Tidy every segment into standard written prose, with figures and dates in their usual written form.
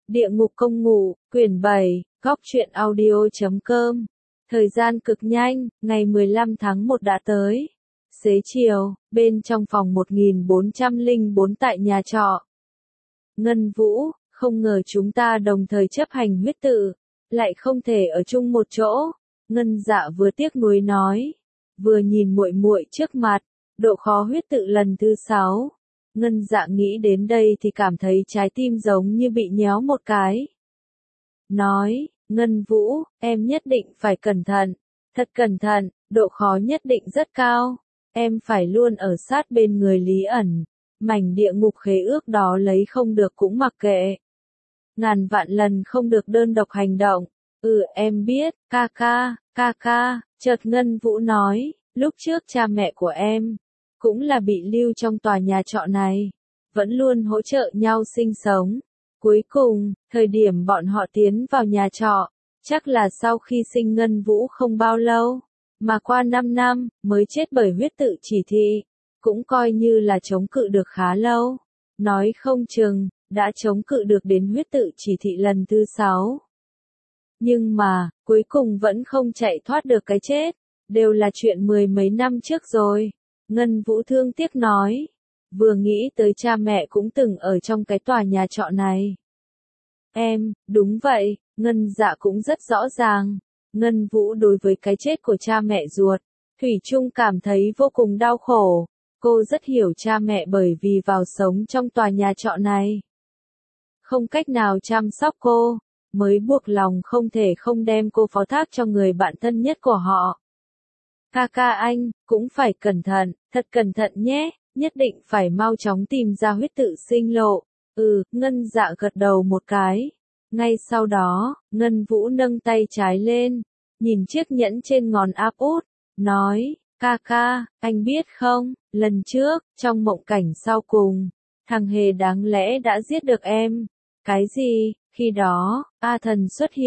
Địa ngục công ngụ, quyển 7, góc truyện audio.com. Thời gian cực nhanh, ngày 15 tháng 1 đã tới. Xế chiều, bên trong phòng 1404 tại nhà trọ. Ngân Vũ, không ngờ chúng ta đồng thời chấp hành huyết tự, lại không thể ở chung một chỗ. Ngân Dạ vừa tiếc nuối nói, vừa nhìn muội muội trước mặt, độ khó huyết tự lần thứ 6. Ngân Dạ nghĩ đến đây thì cảm thấy trái tim giống như bị nhéo một cái. Nói, Ngân Vũ, em nhất định phải cẩn thận, thật cẩn thận, độ khó nhất định rất cao. Em phải luôn ở sát bên người Lý ẩn, mảnh địa ngục khế ước đó lấy không được cũng mặc kệ. Ngàn vạn lần không được đơn độc hành động. Em biết, ca. Chợt Ngân Vũ nói, lúc trước cha mẹ của em cũng là bị lưu trong tòa nhà trọ này, vẫn luôn hỗ trợ nhau sinh sống. Cuối cùng, thời điểm bọn họ tiến vào nhà trọ, chắc là sau khi sinh Ngân Vũ không bao lâu, mà qua 5 năm, mới chết bởi huyết tự chỉ thị, cũng coi như là chống cự được khá lâu. Nói không chừng, đã chống cự được đến huyết tự chỉ thị lần thứ 6. Nhưng mà, cuối cùng vẫn không chạy thoát được cái chết, đều là chuyện mười mấy năm trước rồi. Ngân Vũ thương tiếc nói, vừa nghĩ tới cha mẹ cũng từng ở trong cái tòa nhà trọ này. Đúng vậy, Ngân Dạ cũng rất rõ ràng. Ngân Vũ đối với cái chết của cha mẹ ruột, thủy chung cảm thấy vô cùng đau khổ. Cô rất hiểu cha mẹ bởi vì vào sống trong tòa nhà trọ này, không cách nào chăm sóc cô, mới buộc lòng không thể không đem cô phó thác cho người bạn thân nhất của họ. Ca anh, cũng phải cẩn thận, thật cẩn thận nhé, nhất định phải mau chóng tìm ra huyết tự sinh lộ. Ngân Dạ gật đầu một cái. Ngay sau đó, Ngân Vũ nâng tay trái lên, nhìn chiếc nhẫn trên ngón áp út, nói, ca, anh biết không, lần trước, trong mộng cảnh sau cùng, thằng Hề đáng lẽ đã giết được em. Cái gì? Khi đó, A Thần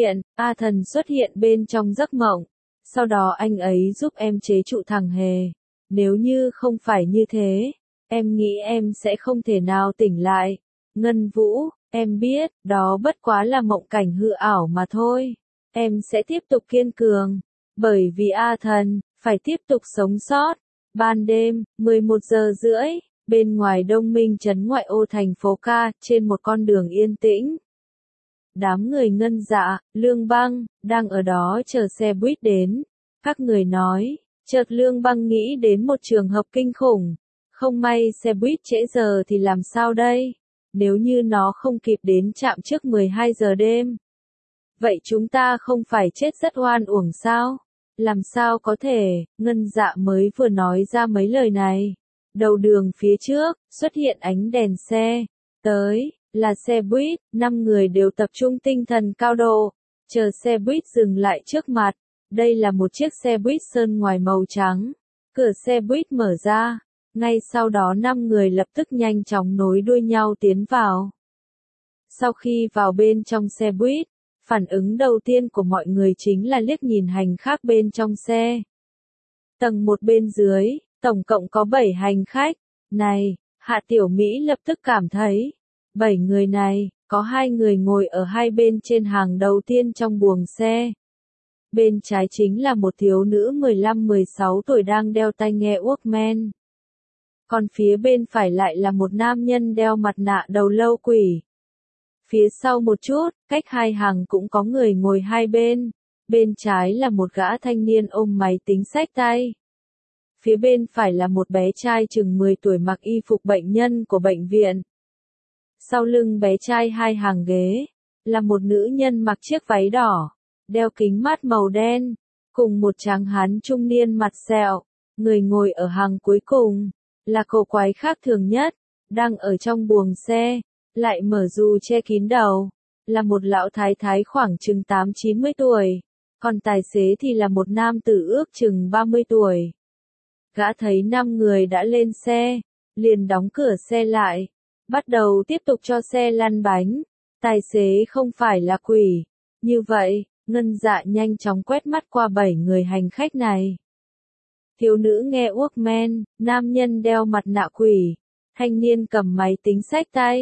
xuất hiện bên trong giấc mộng. Sau đó anh ấy giúp em chế trụ thằng Hề. Nếu như không phải như thế, em nghĩ em sẽ không thể nào tỉnh lại. Ngân Vũ, em biết, đó bất quá là mộng cảnh hư ảo mà thôi. Em sẽ tiếp tục kiên cường, bởi vì A Thần phải tiếp tục sống sót. Ban đêm, 11 giờ rưỡi, bên ngoài Đông Minh trấn ngoại ô thành phố Ca, trên một con đường yên tĩnh. Đám người Ngân Dạ, Lương Băng, đang ở đó chờ xe buýt đến. Các người nói, chợt Lương Băng nghĩ đến một trường hợp kinh khủng. Không may xe buýt trễ giờ thì làm sao đây? Nếu như nó không kịp đến trạm trước 12 giờ đêm. Vậy chúng ta không phải chết rất oan uổng sao? Làm sao có thể? Ngân Dạ mới vừa nói ra mấy lời này. Đầu đường phía trước, xuất hiện ánh đèn xe. Tới, là xe buýt, 5 người đều tập trung tinh thần cao độ. Chờ xe buýt dừng lại trước mặt. Đây là một chiếc xe buýt sơn ngoài màu trắng. Cửa xe buýt mở ra. Ngay sau đó 5 người lập tức nhanh chóng nối đuôi nhau tiến vào. Sau khi vào bên trong xe buýt, phản ứng đầu tiên của mọi người chính là liếc nhìn hành khách bên trong xe. Tầng 1 bên dưới, tổng cộng có 7 hành khách. Này, Hạ Tiểu Mỹ lập tức cảm thấy, 7 người này, có 2 người ngồi ở hai bên trên hàng đầu tiên trong buồng xe. Bên trái chính là một thiếu nữ 15-16 tuổi đang đeo tai nghe Walkman. Còn phía bên phải lại là một nam nhân đeo mặt nạ đầu lâu quỷ. Phía sau một chút, cách hai hàng cũng có người ngồi hai bên. Bên trái là một gã thanh niên ôm máy tính xách tay. Phía bên phải là một bé trai chừng 10 tuổi mặc y phục bệnh nhân của bệnh viện. Sau lưng bé trai hai hàng ghế, là một nữ nhân mặc chiếc váy đỏ, đeo kính mát màu đen, cùng một tráng hán trung niên mặt sẹo. Người ngồi ở hàng cuối cùng, là cô quái khác thường nhất, đang ở trong buồng xe, lại mở dù che kín đầu, là một lão thái thái khoảng chừng 8-90 tuổi, còn tài xế thì là một nam tử ước chừng 30 tuổi. Gã thấy 5 người đã lên xe, liền đóng cửa xe lại, bắt đầu tiếp tục cho xe lăn bánh. Tài xế không phải là quỷ. Như vậy, Ngân Dạ nhanh chóng quét mắt qua 7 người hành khách này. Thiếu nữ nghe Walkman, nam nhân đeo mặt nạ quỷ, thanh niên cầm máy tính xách tay.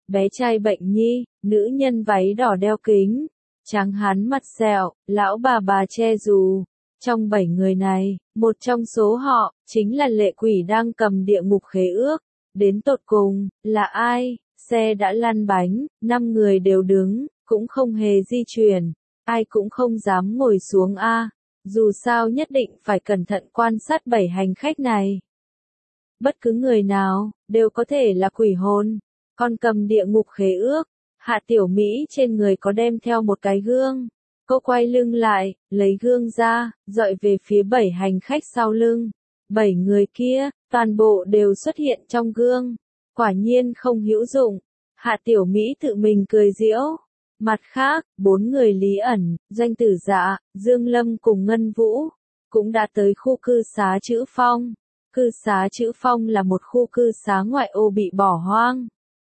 bé trai bệnh nhi, nữ nhân váy đỏ đeo kính, trắng hán mặt sẹo, lão bà che dù. Trong 7 người này, một trong số họ, chính là lệ quỷ đang cầm địa ngục khế ước. Đến tột cùng, là ai? Xe đã lăn bánh, 5 người đều đứng, cũng không hề di chuyển. Ai cũng không dám ngồi xuống dù sao nhất định phải cẩn thận quan sát 7 hành khách này. Bất cứ người nào, đều có thể là quỷ hồn. Còn cầm địa ngục khế ước, Hạ Tiểu Mỹ trên người có đem theo một cái gương. Cô quay lưng lại, lấy gương ra, dọi về phía 7 hành khách sau lưng. 7 người kia, toàn bộ đều xuất hiện trong gương. Quả nhiên không hữu dụng. Hạ Tiểu Mỹ tự mình cười giễu. Mặt khác, 4 người Lý ẩn, Doanh Tử Dạ, Dương Lâm cùng Ngân Vũ, cũng đã tới khu cư xá Chữ Phong. Cư xá Chữ Phong là một khu cư xá ngoại ô bị bỏ hoang.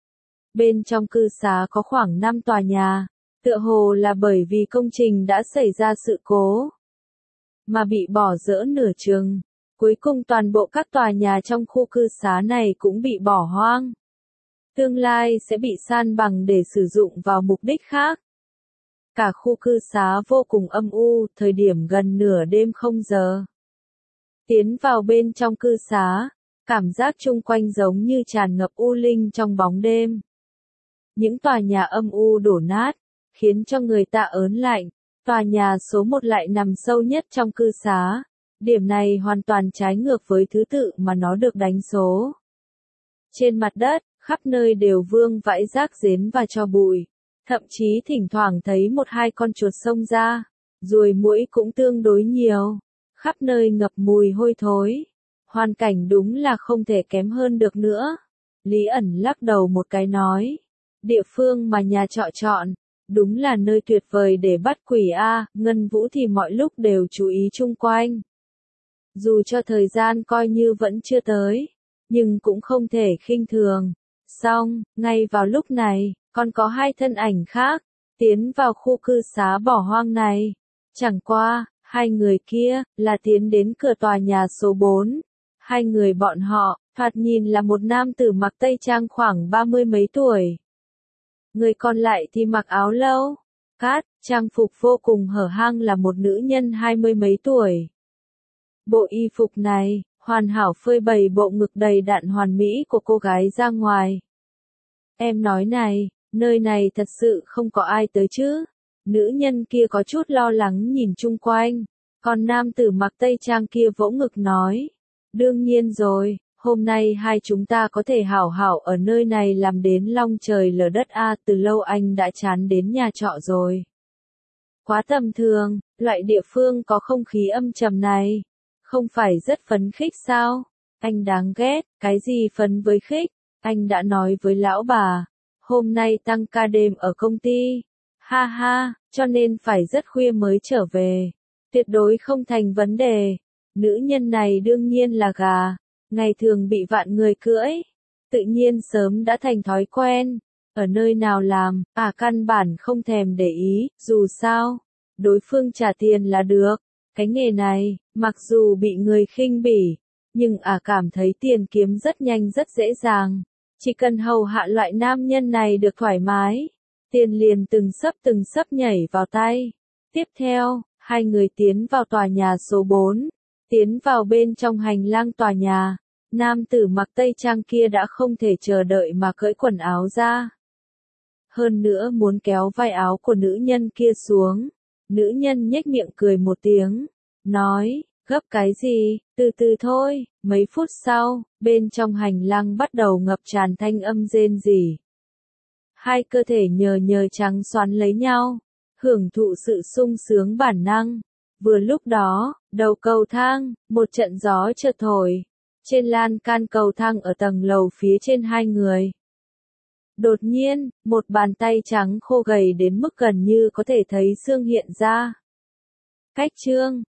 Bên trong cư xá có khoảng 5 tòa nhà, tựa hồ là bởi vì công trình đã xảy ra sự cố, mà bị bỏ dỡ nửa chừng. Cuối cùng toàn bộ các tòa nhà trong khu cư xá này cũng bị bỏ hoang. Tương lai sẽ bị san bằng để sử dụng vào mục đích khác. Cả khu cư xá vô cùng âm u, thời điểm gần nửa đêm 0 giờ. Tiến vào bên trong cư xá, cảm giác chung quanh giống như tràn ngập u linh trong bóng đêm. Những tòa nhà âm u đổ nát, khiến cho người ta ớn lạnh. Tòa nhà số 1 lại nằm sâu nhất trong cư xá. Điểm này hoàn toàn trái ngược với thứ tự mà nó được đánh số. Trên mặt đất, khắp nơi đều vương vãi rác rến và tro bụi. Thậm chí thỉnh thoảng thấy 1-2 con chuột xông ra. Ruồi muỗi cũng tương đối nhiều. Khắp nơi ngập mùi hôi thối. Hoàn cảnh đúng là không thể kém hơn được nữa. Lý ẩn lắc đầu một cái nói. Địa phương mà nhà trọ chọn, đúng là nơi tuyệt vời để bắt quỷ Ngân Vũ thì mọi lúc đều chú ý chung quanh. Dù cho thời gian coi như vẫn chưa tới, nhưng cũng không thể khinh thường. Xong, ngay vào lúc này, còn có 2 thân ảnh khác, tiến vào khu cư xá bỏ hoang này. Chẳng qua, 2 người kia, là tiến đến cửa tòa nhà số 4. 2 người bọn họ, thoạt nhìn là một nam tử mặc tây trang khoảng 30 mấy tuổi. Người còn lại thì mặc áo lâu, cát, trang phục vô cùng hở hang là một nữ nhân 20 mấy tuổi. Bộ y phục này, hoàn hảo phơi bày bộ ngực đầy đặn hoàn mỹ của cô gái ra ngoài. Em nói này, nơi này thật sự không có ai tới chứ? Nữ nhân kia có chút lo lắng nhìn chung quanh, còn nam tử mặc tây trang kia vỗ ngực nói. Đương nhiên rồi, hôm nay hai chúng ta có thể hảo hảo ở nơi này làm đến long trời lở đất từ lâu anh đã chán đến nhà trọ rồi. Quá tầm thường, loại địa phương có không khí âm trầm này. Không phải rất phấn khích sao? Anh đáng ghét, cái gì phấn với khích? Anh đã nói với lão bà, hôm nay tăng ca đêm ở công ty. Ha ha, cho nên phải rất khuya mới trở về. Tuyệt đối không thành vấn đề. Nữ nhân này đương nhiên là gà. Ngày thường bị vạn người cưỡi. Tự nhiên sớm đã thành thói quen. Ở nơi nào làm, căn bản không thèm để ý, dù sao. Đối phương trả tiền là được. Cái nghề này, mặc dù bị người khinh bỉ, nhưng cảm thấy tiền kiếm rất nhanh rất dễ dàng. Chỉ cần hầu hạ loại nam nhân này được thoải mái, tiền liền từng sấp nhảy vào tay. Tiếp theo, hai người tiến vào tòa nhà số 4, tiến vào bên trong hành lang tòa nhà. Nam tử mặc tây trang kia đã không thể chờ đợi mà cởi quần áo ra. Hơn nữa muốn kéo vai áo của nữ nhân kia xuống. Nữ nhân nhếch miệng cười một tiếng, nói, gấp cái gì, từ từ thôi. Mấy phút sau, bên trong hành lang bắt đầu ngập tràn thanh âm rên rỉ. Hai cơ thể nhờ trắng xoắn lấy nhau, hưởng thụ sự sung sướng bản năng. Vừa lúc đó, đầu cầu thang, một trận gió chợt thổi. Trên lan can cầu thang ở tầng lầu phía trên hai người. Đột nhiên, một bàn tay trắng khô gầy đến mức gần như có thể thấy xương hiện ra. Cách chương